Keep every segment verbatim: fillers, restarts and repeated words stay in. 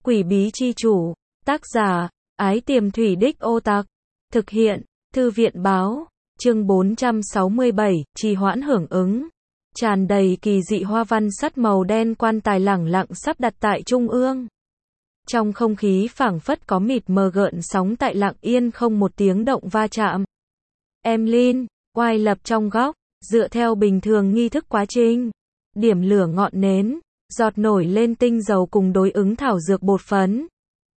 Quỷ bí chi chủ, tác giả, Ái Tiềm Thủy Đích Ô Tặc, thực hiện, Thư viện báo, chương bốn trăm sáu mươi bảy, trì hoãn hưởng ứng. Tràn đầy kỳ dị hoa văn sắt màu đen quan tài lẳng lặng sắp đặt tại trung ương. Trong không khí phảng phất có mịt mờ gợn sóng tại lặng yên không một tiếng động va chạm. Emlyn, oai lập trong góc, dựa theo bình thường nghi thức quá trình. Điểm lửa ngọn nến, giọt nổi lên tinh dầu cùng đối ứng thảo dược bột phấn.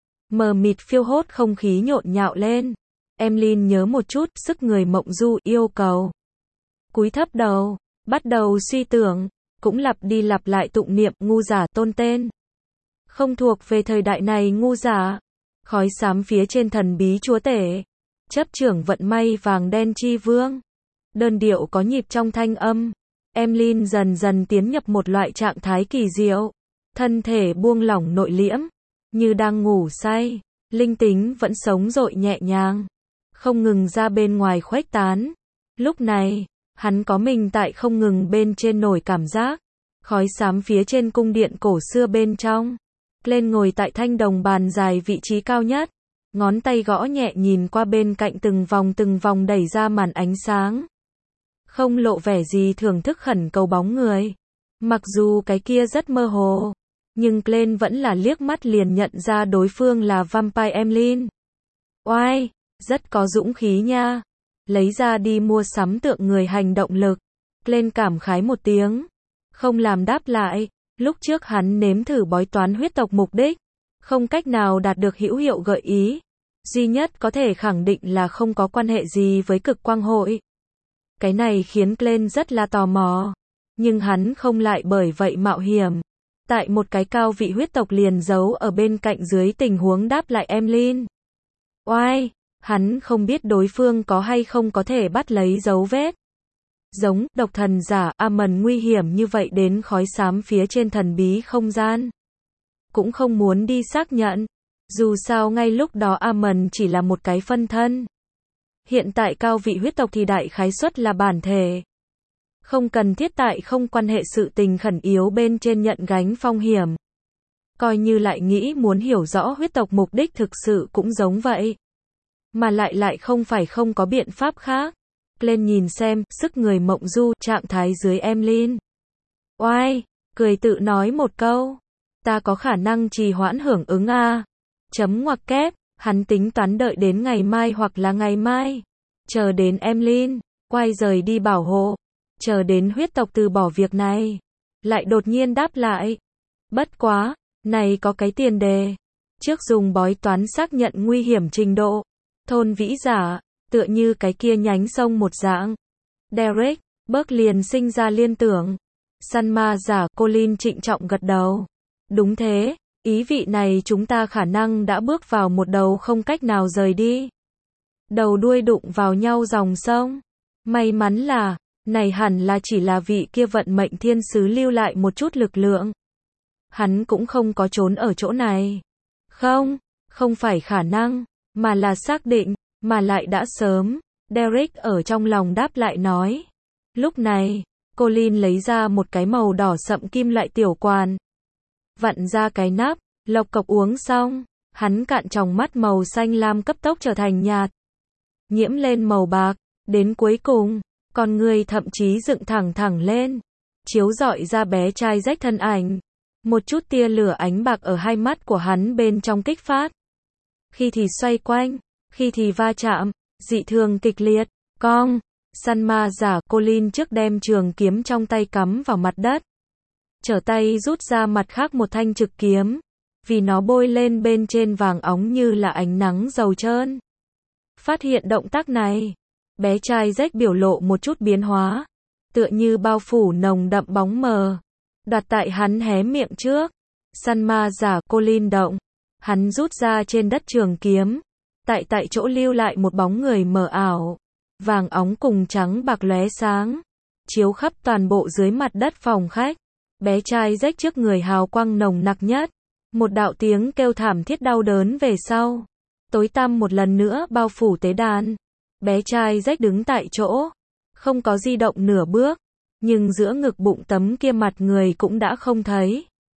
Mờ mịt phiêu hốt không khí nhộn nhạo lên. Emlyn nhớ một chút, sức người mộng du, yêu cầu. Cúi thấp đầu, bắt đầu suy tưởng, cũng lặp đi lặp lại tụng niệm, ngu giả tôn tên. Không thuộc về thời đại này ngu giả. Khói xám phía trên thần bí chúa tể. Chấp trưởng vận may vàng đen chi vương. Đơn điệu có nhịp trong thanh âm. Emlyn dần dần tiến nhập một loại trạng thái kỳ diệu. Thân thể buông lỏng nội liễm. Như đang ngủ say. Linh tính vẫn sống dội nhẹ nhàng. Không ngừng ra bên ngoài khuếch tán. Lúc này, hắn có mình tại không ngừng bên trên nổi cảm giác. Khói xám phía trên cung điện cổ xưa bên trong. Lên ngồi tại thanh đồng bàn dài vị trí cao nhất. Ngón tay gõ nhẹ nhìn qua bên cạnh từng vòng từng vòng đẩy ra màn ánh sáng. Không lộ vẻ gì thưởng thức khẩn cầu bóng người. Mặc dù cái kia rất mơ hồ. Nhưng Glenn vẫn là liếc mắt liền nhận ra đối phương là Vampire Emlyn. Oai, rất có dũng khí nha. Lấy ra đi mua sắm tượng người hành động lực. Glenn cảm khái một tiếng. Không làm đáp lại. Lúc trước hắn nếm thử bói toán huyết tộc mục đích. Không cách nào đạt được hữu hiệu gợi ý. Duy nhất có thể khẳng định là không có quan hệ gì với cực quang hội. Cái này khiến Glenn rất là tò mò. Nhưng hắn không lại bởi vậy mạo hiểm. Tại một cái cao vị huyết tộc liền giấu ở bên cạnh dưới tình huống đáp lại Emlyn. Oai, hắn không biết đối phương có hay không có thể bắt lấy dấu vết. Giống, độc thần giả, Amon nguy hiểm như vậy đến khói xám phía trên thần bí không gian. Cũng không muốn đi xác nhận. Dù sao ngay lúc đó Amon chỉ là một cái phân thân. Hiện tại cao vị huyết tộc thì đại khái suất là bản thể. Không cần thiết tại không quan hệ sự tình khẩn yếu bên trên nhận gánh phong hiểm. Coi như lại nghĩ muốn hiểu rõ huyết tộc mục đích thực sự cũng giống vậy. Mà lại lại không phải không có biện pháp khác. Lên nhìn xem, sức người mộng du, trạng thái dưới Emlyn. Oai, cười tự nói một câu. Ta có khả năng trì hoãn hưởng ứng a. Chấm ngoặc kép, hắn tính toán đợi đến ngày mai hoặc là ngày mai. Chờ đến Emlyn, quay rời đi bảo hộ. Chờ đến huyết tộc từ bỏ việc này. Lại đột nhiên đáp lại. Bất quá, này có cái tiền đề. Trước dùng bói toán xác nhận nguy hiểm trình độ. Thôn vĩ giả, tựa như cái kia nhánh sông một dạng. Derek, Burke liền sinh ra liên tưởng. Săn ma giả, Colin trịnh trọng gật đầu. Đúng thế, ý vị này chúng ta khả năng đã bước vào một đầu không cách nào rời đi. Đầu đuôi đụng vào nhau dòng sông. May mắn là, này hẳn là chỉ là vị kia vận mệnh thiên sứ lưu lại một chút lực lượng. Hắn cũng không có trốn ở chỗ này. Không, không phải khả năng, mà là xác định, mà lại đã sớm. Derek ở trong lòng đáp lại nói. Lúc này, Colin lấy ra một cái màu đỏ sậm kim loại tiểu quan. Vặn ra cái nắp, lộc cộc uống xong. Hắn cạn tròng mắt màu xanh lam cấp tốc trở thành nhạt. Nhiễm lên màu bạc, đến cuối cùng. Con người thậm chí dựng thẳng thẳng lên. Chiếu rọi ra bé trai rách thân ảnh. Một chút tia lửa ánh bạc ở hai mắt của hắn bên trong kích phát. Khi thì xoay quanh, khi thì va chạm, dị thường kịch liệt, cong. Săn ma giả Colin trước đem trường kiếm trong tay cắm vào mặt đất. Trở tay rút ra mặt khác một thanh trực kiếm. Vì nó bôi lên bên trên vàng óng như là ánh nắng dầu trơn. Phát hiện động tác này. Bé trai rách biểu lộ một chút biến hóa. Tựa như bao phủ nồng đậm bóng mờ. Đoạt tại hắn hé miệng trước. Săn ma giả Colin động. Hắn rút ra trên đất trường kiếm. Tại tại chỗ lưu lại một bóng người mờ ảo. Vàng óng cùng trắng bạc lóe sáng. Chiếu khắp toàn bộ dưới mặt đất phòng khách. Bé trai rách trước người hào quang nồng nặc nhất. Một đạo tiếng kêu thảm thiết đau đớn về sau. Tối tăm một lần nữa bao phủ tế đàn. Bé trai rách đứng tại chỗ. Không có di động nửa bước. Nhưng giữa ngực bụng tấm kia mặt người cũng đã không thấy.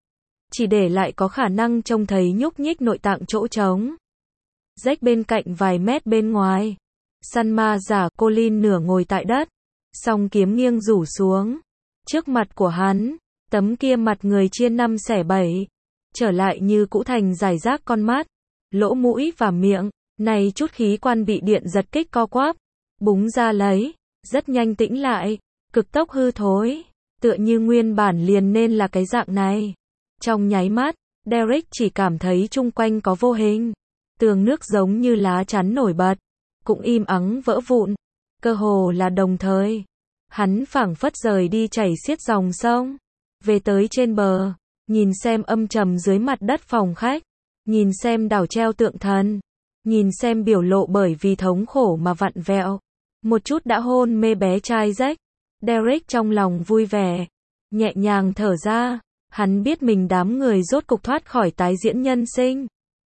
chỉ để lại có khả năng trông thấy nhúc nhích nội tạng chỗ trống. Rách bên cạnh vài mét bên ngoài. Sanma giả Colin nửa ngồi tại đất, song kiếm nghiêng rủ xuống. Trước mặt của hắn, tấm kia mặt người chia năm xẻ bảy, trở lại như cũ thành rải rác con mắt, lỗ mũi và miệng, này chút khí quan bị điện giật kích co quắp, búng ra lấy, rất nhanh tĩnh lại, cực tốc hư thối, tựa như nguyên bản liền nên là cái dạng này. Trong nháy mắt, Derek chỉ cảm thấy chung quanh có vô hình tường nước giống như lá chắn nổi bật, cũng im ắng vỡ vụn, cơ hồ là đồng thời. Hắn phảng phất rời đi chảy xiết dòng sông, về tới trên bờ, nhìn xem âm trầm dưới mặt đất phòng khách, nhìn xem đảo treo tượng thần, nhìn xem biểu lộ bởi vì thống khổ mà vặn vẹo, một chút đã hôn mê bé trai Jack. Derek trong lòng vui vẻ, nhẹ nhàng thở ra, hắn biết mình đám người rốt cục thoát khỏi tái diễn nhân sinh.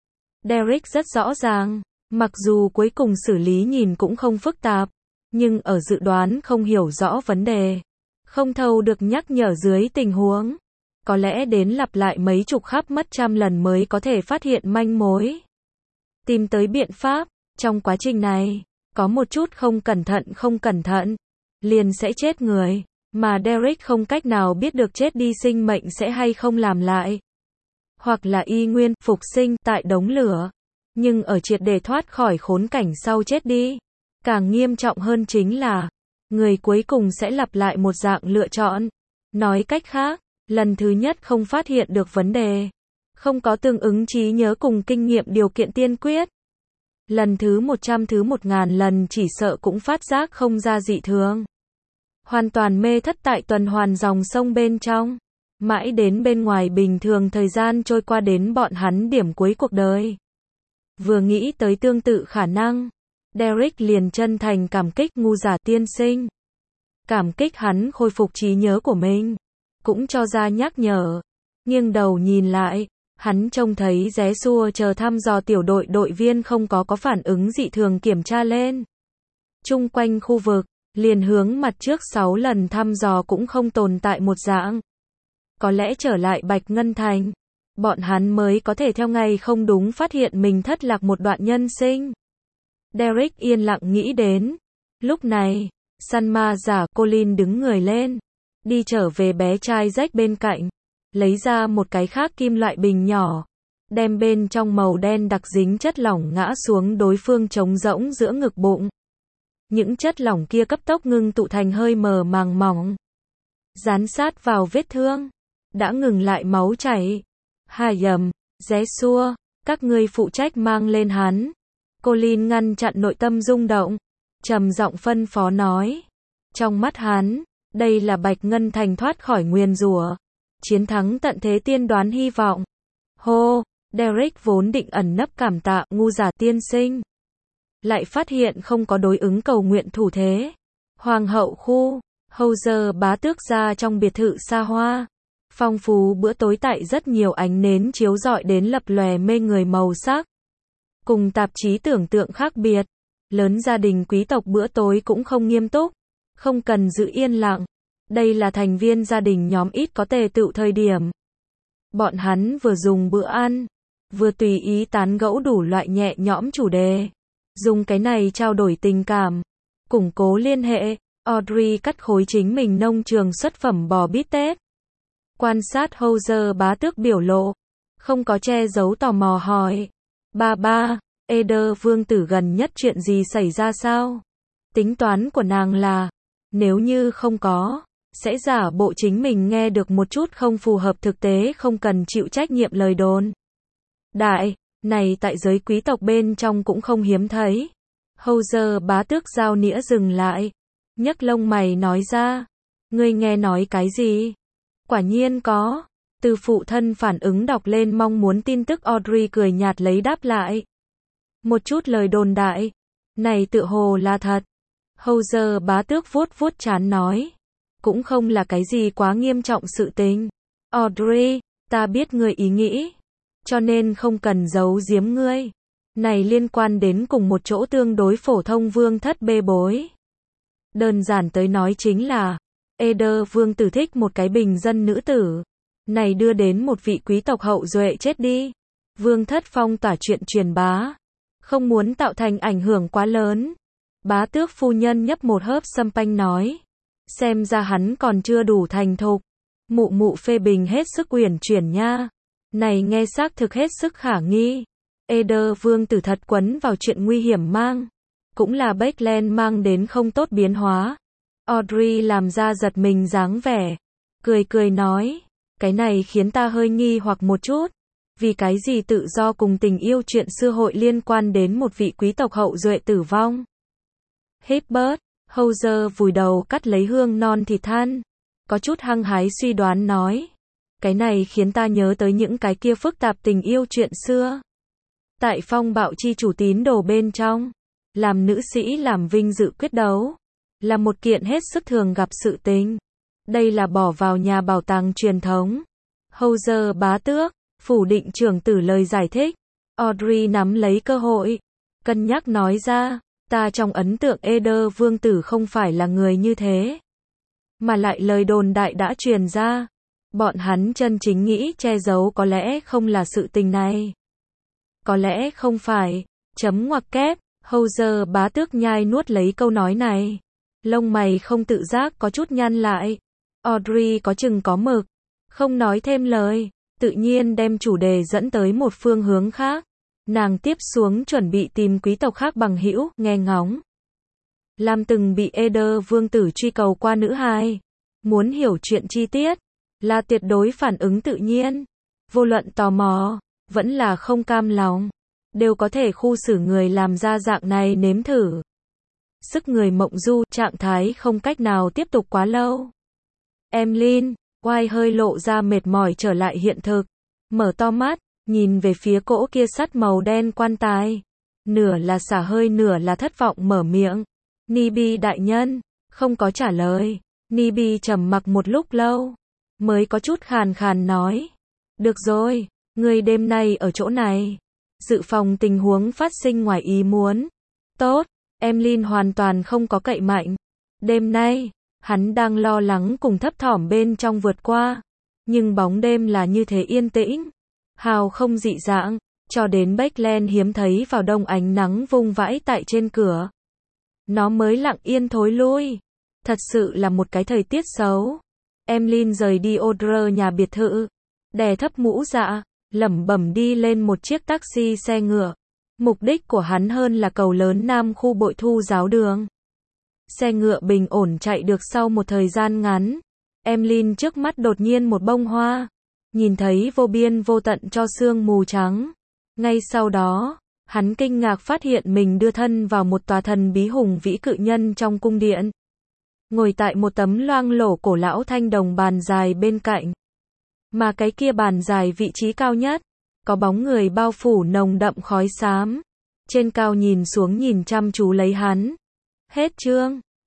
Derek rất rõ ràng, mặc dù cuối cùng xử lý nhìn cũng không phức tạp, nhưng ở dự đoán không hiểu rõ vấn đề, không thâu được nhắc nhở dưới tình huống, có lẽ đến lặp lại mấy chục khắp mất trăm lần mới có thể phát hiện manh mối, tìm tới biện pháp. Trong quá trình này, có một chút không cẩn thận không cẩn thận, liền sẽ chết người, mà Derek không cách nào biết được chết đi sinh mệnh sẽ hay không làm lại, hoặc là y nguyên phục sinh tại đống lửa, nhưng ở triệt để thoát khỏi khốn cảnh sau chết đi. Càng nghiêm trọng hơn chính là, người cuối cùng sẽ lặp lại một dạng lựa chọn. Nói cách khác, lần thứ nhất không phát hiện được vấn đề, không có tương ứng trí nhớ cùng kinh nghiệm điều kiện tiên quyết. Lần thứ một trăm thứ một ngàn lần chỉ sợ cũng phát giác không ra dị thường. Hoàn toàn mê thất tại tuần hoàn dòng sông bên trong. Mãi đến bên ngoài bình thường thời gian trôi qua đến bọn hắn điểm cuối cuộc đời. Vừa nghĩ tới tương tự khả năng, Derek liền chân thành cảm kích ngu giả tiên sinh. Cảm kích hắn khôi phục trí nhớ của mình, cũng cho ra nhắc nhở. Nghiêng đầu nhìn lại, hắn trông thấy Ré Xua chờ thăm dò tiểu đội đội viên không có có phản ứng dị thường kiểm tra lên. Chung quanh khu vực, liền hướng mặt trước sáu lần thăm dò cũng không tồn tại một dạng. Có lẽ trở lại Bạch Ngân Thành, bọn hắn mới có thể theo ngày không đúng phát hiện mình thất lạc một đoạn nhân sinh. Derek yên lặng nghĩ đến. Lúc này, Sanma giả Colin đứng người lên, đi trở về bé trai Jack bên cạnh, lấy ra một cái khác kim loại bình nhỏ, đem bên trong màu đen đặc dính chất lỏng ngã xuống đối phương trống rỗng giữa ngực bụng. Những chất lỏng kia cấp tốc ngưng tụ thành hơi mờ màng mỏng, dán sát vào vết thương, đã ngừng lại máu chảy. Hà dầm, Ré Xua, các ngươi phụ trách mang lên hắn. Colin ngăn chặn nội tâm rung động, trầm giọng phân phó nói. Trong mắt hắn, đây là Bạch Ngân Thành thoát khỏi nguyền rủa, chiến thắng tận thế tiên đoán hy vọng. Hô, Derek vốn định ẩn nấp cảm tạ ngu giả tiên sinh, lại phát hiện không có đối ứng cầu nguyện thủ thế. Hoàng hậu khu, Howzer bá tước gia trong biệt thự xa hoa, phong phú bữa tối tại rất nhiều ánh nến chiếu rọi đến lập lòe mê người màu sắc. Cùng tạp chí tưởng tượng khác biệt, lớn gia đình quý tộc bữa tối cũng không nghiêm túc, không cần giữ yên lặng. Đây là thành viên gia đình nhóm ít có tề tựu thời điểm. Bọn hắn vừa dùng bữa ăn, vừa tùy ý tán gẫu đủ loại nhẹ nhõm chủ đề. Dùng cái này trao đổi tình cảm, củng cố liên hệ. Audrey cắt khối chính mình nông trường xuất phẩm bò bít tết. Quan sát Howzer bá tước biểu lộ, không có che giấu tò mò hỏi. Ba ba, Eder vương tử gần nhất chuyện gì xảy ra sao? Tính toán của nàng là, nếu như không có, sẽ giả bộ chính mình nghe được một chút không phù hợp thực tế không cần chịu trách nhiệm lời đồn. Đại, này tại giới quý tộc bên trong cũng không hiếm thấy. Howzer bá tước giao nĩa dừng lại, nhấc lông mày nói ra. Ngươi nghe nói cái gì? Quả nhiên có. Từ phụ thân phản ứng đọc lên mong muốn tin tức Audrey cười nhạt lấy đáp lại. Một chút lời đồn đại. Này tự hồ là thật. Howzer bá tước vuốt vuốt trán nói. Cũng không là cái gì quá nghiêm trọng sự tình. Audrey, ta biết ngươi ý nghĩ, cho nên không cần giấu giếm ngươi. Này liên quan đến cùng một chỗ tương đối phổ thông vương thất bê bối. Đơn giản tới nói chính là, Eder vương tử thích một cái bình dân nữ tử. này đưa đến một vị quý tộc hậu duệ chết đi. Vương thất phong tỏa chuyện truyền bá, không muốn tạo thành ảnh hưởng quá lớn. Bá tước phu nhân nhấp một hớp sâm panh nói, xem ra hắn còn chưa đủ thành thục. Mụ mụ phê bình hết sức uyển chuyển nha. Này nghe xác thực hết sức khả nghi. Eder vương tử thật quấn vào chuyện nguy hiểm mang. Cũng là Backland mang đến không tốt biến hóa. Audrey làm ra giật mình dáng vẻ. Cười cười nói, cái này khiến ta hơi nghi hoặc một chút. Vì cái gì tự do cùng tình yêu chuyện xưa hội liên quan đến một vị quý tộc hậu duệ tử vong. Hibbert, Hauser vùi đầu cắt lấy hương non thịt than. Có chút hăng hái suy đoán nói. Cái này khiến ta nhớ tới những cái kia phức tạp tình yêu chuyện xưa. Tại phong bạo chi chủ tín đồ bên trong, làm nữ sĩ làm vinh dự quyết đấu, là một kiện hết sức thường gặp sự tình. Đây là bỏ vào nhà bảo tàng truyền thống. Hauser bá tước, phủ định trưởng tử lời giải thích. Audrey nắm lấy cơ hội, cân nhắc nói ra, ta trong ấn tượng Eder vương tử không phải là người như thế. Mà lại lời đồn đại đã truyền ra. Bọn hắn chân chính nghĩ che giấu có lẽ không là sự tình này. Có lẽ không phải. Chấm ngoặc kép. Hauser bá tước nhai nuốt lấy câu nói này. Lông mày không tự giác có chút nhăn lại. Audrey có chừng có mực. Không nói thêm lời. Tự nhiên đem chủ đề dẫn tới một phương hướng khác. Nàng tiếp xuống chuẩn bị tìm quý tộc khác bằng hữu, nghe ngóng. Lam từng bị Eder vương tử truy cầu qua nữ hài. Muốn hiểu chuyện chi tiết. Là tuyệt đối phản ứng tự nhiên. Vô luận tò mò. Vẫn là không cam lòng. Đều có thể khu xử người làm ra dạng này nếm thử. Sức người mộng du, trạng thái không cách nào tiếp tục quá lâu. Emlyn, oai hơi lộ ra mệt mỏi trở lại hiện thực. Mở to mắt, nhìn về phía cỗ kia sắt màu đen quan tài. Nửa là xả hơi nửa là thất vọng mở miệng. Nibi đại nhân, không có trả lời. Nibi trầm mặc một lúc lâu. Mới có chút khàn khàn nói. Được rồi, ngươi đêm nay ở chỗ này. Dự phòng tình huống phát sinh ngoài ý muốn. Tốt, Emlyn hoàn toàn không có cậy mạnh. Đêm nay, hắn đang lo lắng cùng thấp thỏm bên trong vượt qua. Nhưng bóng đêm là như thế yên tĩnh. Hào không dị dạng, cho đến Backland hiếm thấy vào đông ánh nắng vung vãi tại trên cửa. Nó mới lặng yên thối lui. Thật sự là một cái thời tiết xấu. Emlyn rời đi Audrey nhà biệt thự. Đè thấp mũ dạ, lẩm bẩm đi lên một chiếc taxi xe ngựa. Mục đích của hắn hơn là cầu lớn Nam khu bội thu giáo đường. Xe ngựa bình ổn chạy được sau một thời gian ngắn. Emlyn trước mắt đột nhiên một bông hoa. Nhìn thấy vô biên vô tận cho sương mù trắng. Ngay sau đó, hắn kinh ngạc phát hiện mình đưa thân vào một tòa thần bí hùng vĩ cự nhân trong cung điện. Ngồi tại một tấm loang lổ cổ lão thanh đồng bàn dài bên cạnh. Mà cái kia bàn dài vị trí cao nhất, có bóng người bao phủ nồng đậm khói xám. Trên cao nhìn xuống nhìn chăm chú lấy hắn. Hết chương.